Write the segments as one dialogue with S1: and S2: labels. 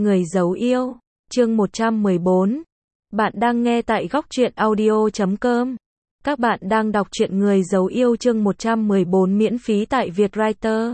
S1: Người giấu yêu, chương 114. Bạn đang nghe tại góc truyện audio.com. Các bạn đang đọc truyện Người giấu yêu chương 114 miễn phí tại Vietwriter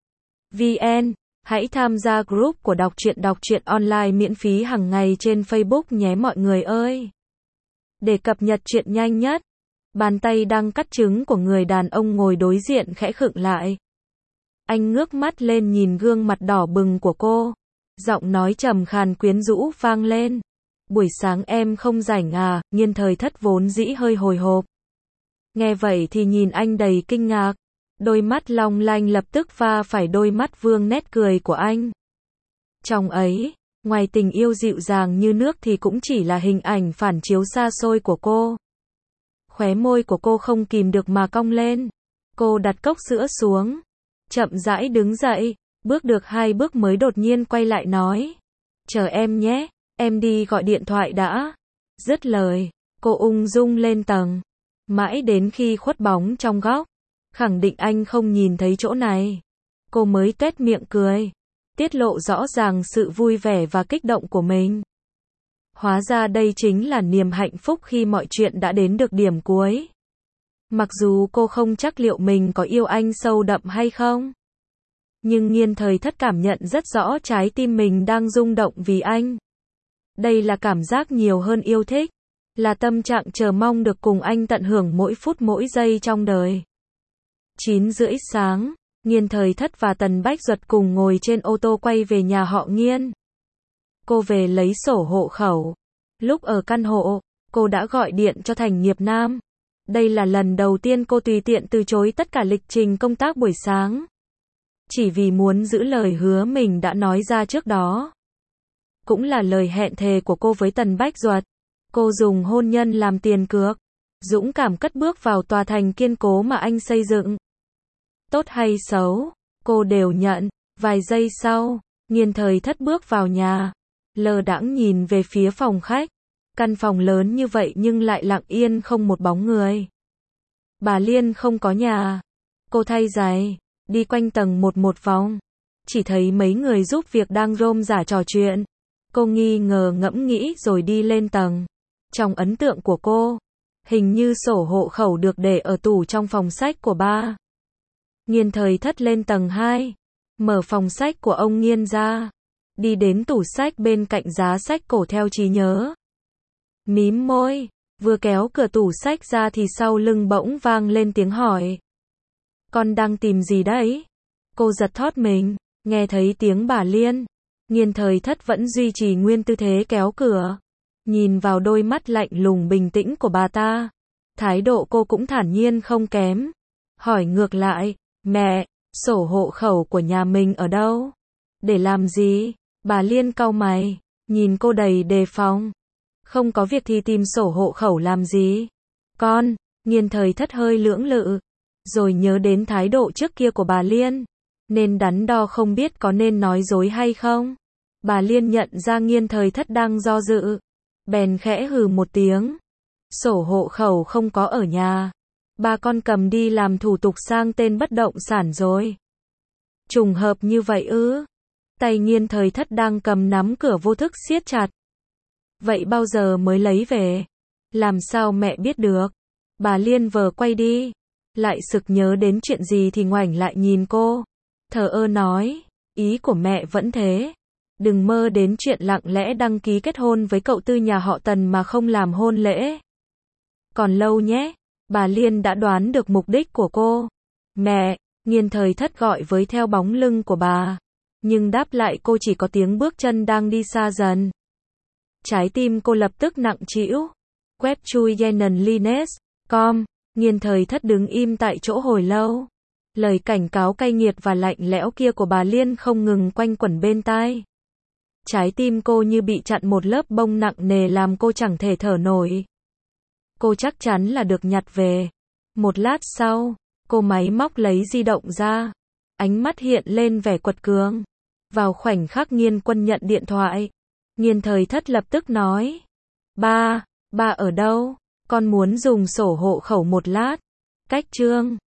S1: VN. Hãy tham gia group của đọc truyện online miễn phí hàng ngày trên Facebook nhé mọi người ơi. Để cập nhật chuyện nhanh nhất. Bàn tay đang cắt trứng của người đàn ông ngồi đối diện khẽ khựng lại. Anh ngước mắt lên nhìn gương mặt đỏ bừng của cô. Giọng nói trầm khàn quyến rũ vang lên. Buổi sáng em không rảnh à? Nhiên Thời Thất vốn dĩ hơi hồi hộp. Nghe vậy thì nhìn anh đầy kinh ngạc. Đôi mắt long lanh lập tức va phải đôi mắt vương nét cười của anh. Trong ấy, ngoài tình yêu dịu dàng như nước thì cũng chỉ là hình ảnh phản chiếu xa xôi của cô. Khóe môi của cô không kìm được mà cong lên. Cô đặt cốc sữa xuống. Chậm rãi đứng dậy. Bước được 2 bước mới đột nhiên quay lại nói. Chờ em nhé, em đi gọi điện thoại đã. Dứt lời, cô ung dung lên tầng. Mãi đến khi khuất bóng trong góc, khẳng định anh không nhìn thấy chỗ này. Cô mới tuét miệng cười, tiết lộ rõ ràng sự vui vẻ và kích động của mình. Hóa ra đây chính là niềm hạnh phúc khi mọi chuyện đã đến được điểm cuối. Mặc dù cô không chắc liệu mình có yêu anh sâu đậm hay không. Nhưng Nhiên Thời Thất cảm nhận rất rõ trái tim mình đang rung động vì anh. Đây là cảm giác nhiều hơn yêu thích. Là tâm trạng chờ mong được cùng anh tận hưởng mỗi phút mỗi giây trong đời. 9:30 sáng, Nhiên Thời Thất và Tần Bách Duật cùng ngồi trên ô tô quay về nhà họ Nhiên. Cô về lấy sổ hộ khẩu. Lúc ở căn hộ, cô đã gọi điện cho Thành Nghiệp Nam. Đây là lần đầu tiên cô tùy tiện từ chối tất cả lịch trình công tác buổi sáng. Chỉ vì muốn giữ lời hứa mình đã nói ra trước đó. Cũng là lời hẹn thề của cô với Tần Bách Duật. Cô dùng hôn nhân làm tiền cược. Dũng cảm cất bước vào tòa thành kiên cố mà anh xây dựng. Tốt hay xấu, cô đều nhận. Vài giây sau, Nhiên Thời Thất bước vào nhà. Lơ đãng nhìn về phía phòng khách. Căn phòng lớn như vậy nhưng lại lặng yên không một bóng người. Bà Liên không có nhà. Cô thay giày. Đi quanh tầng một vòng. Chỉ thấy mấy người giúp việc đang rôm rả trò chuyện. Cô nghi ngờ ngẫm nghĩ rồi đi lên tầng. Trong ấn tượng của cô, hình như sổ hộ khẩu được để ở tủ trong phòng sách của ba. Nhiên Thời Thất lên tầng 2. Mở phòng sách của ông Nhiên ra. Đi đến tủ sách bên cạnh giá sách cổ theo trí nhớ. Mím môi. Vừa kéo cửa tủ sách ra thì sau lưng bỗng vang lên tiếng hỏi. Con đang tìm gì đấy? Cô giật thót mình, nghe thấy tiếng bà Liên. Nhiên Thời Thất vẫn duy trì nguyên tư thế kéo cửa. Nhìn vào đôi mắt lạnh lùng bình tĩnh của bà ta. Thái độ cô cũng thản nhiên không kém. Hỏi ngược lại, mẹ, sổ hộ khẩu của nhà mình ở đâu? Để làm gì? Bà Liên cau mày, nhìn cô đầy đề phòng. Không có việc thì tìm sổ hộ khẩu làm gì? Con, Nhiên Thời Thất hơi lưỡng lự. Rồi nhớ đến thái độ trước kia của bà Liên. Nên đắn đo không biết có nên nói dối hay không. Bà Liên nhận ra Nhiên Thời Thất đang do dự. Bèn khẽ hừ một tiếng. Sổ hộ khẩu không có ở nhà. Ba con cầm đi làm thủ tục sang tên bất động sản rồi. Trùng hợp như vậy ư? Tay Nhiên Thời Thất đang cầm nắm cửa vô thức siết chặt. Vậy bao giờ mới lấy về? Làm sao mẹ biết được? Bà Liên vờ quay đi. Lại sực nhớ đến chuyện gì thì ngoảnh lại nhìn cô. Thờ ơ nói, ý của mẹ vẫn thế. Đừng mơ đến chuyện lặng lẽ đăng ký kết hôn với cậu Tư nhà họ Tần mà không làm hôn lễ. Còn lâu nhé. Bà Liên đã đoán được mục đích của cô. Mẹ, Nhiên Thời Thất gọi với theo bóng lưng của bà. Nhưng đáp lại cô chỉ có tiếng bước chân đang đi xa dần. Trái tim cô lập tức nặng trĩu. Web chui yenenlines.com. Nhiên Thời Thất đứng im tại chỗ hồi lâu. Lời cảnh cáo cay nghiệt và lạnh lẽo kia của bà Liên không ngừng quanh quẩn bên tai. Trái tim cô như bị chặn một lớp bông nặng nề làm cô chẳng thể thở nổi. Cô chắc chắn là được nhặt về. Một lát sau, cô máy móc lấy di động ra. Ánh mắt hiện lên vẻ quật cường. Vào khoảnh khắc Nhiên Quân nhận điện thoại, Nhiên Thời Thất lập tức nói. Ba ở đâu? Con muốn dùng sổ hộ khẩu một lát. Cách Trương.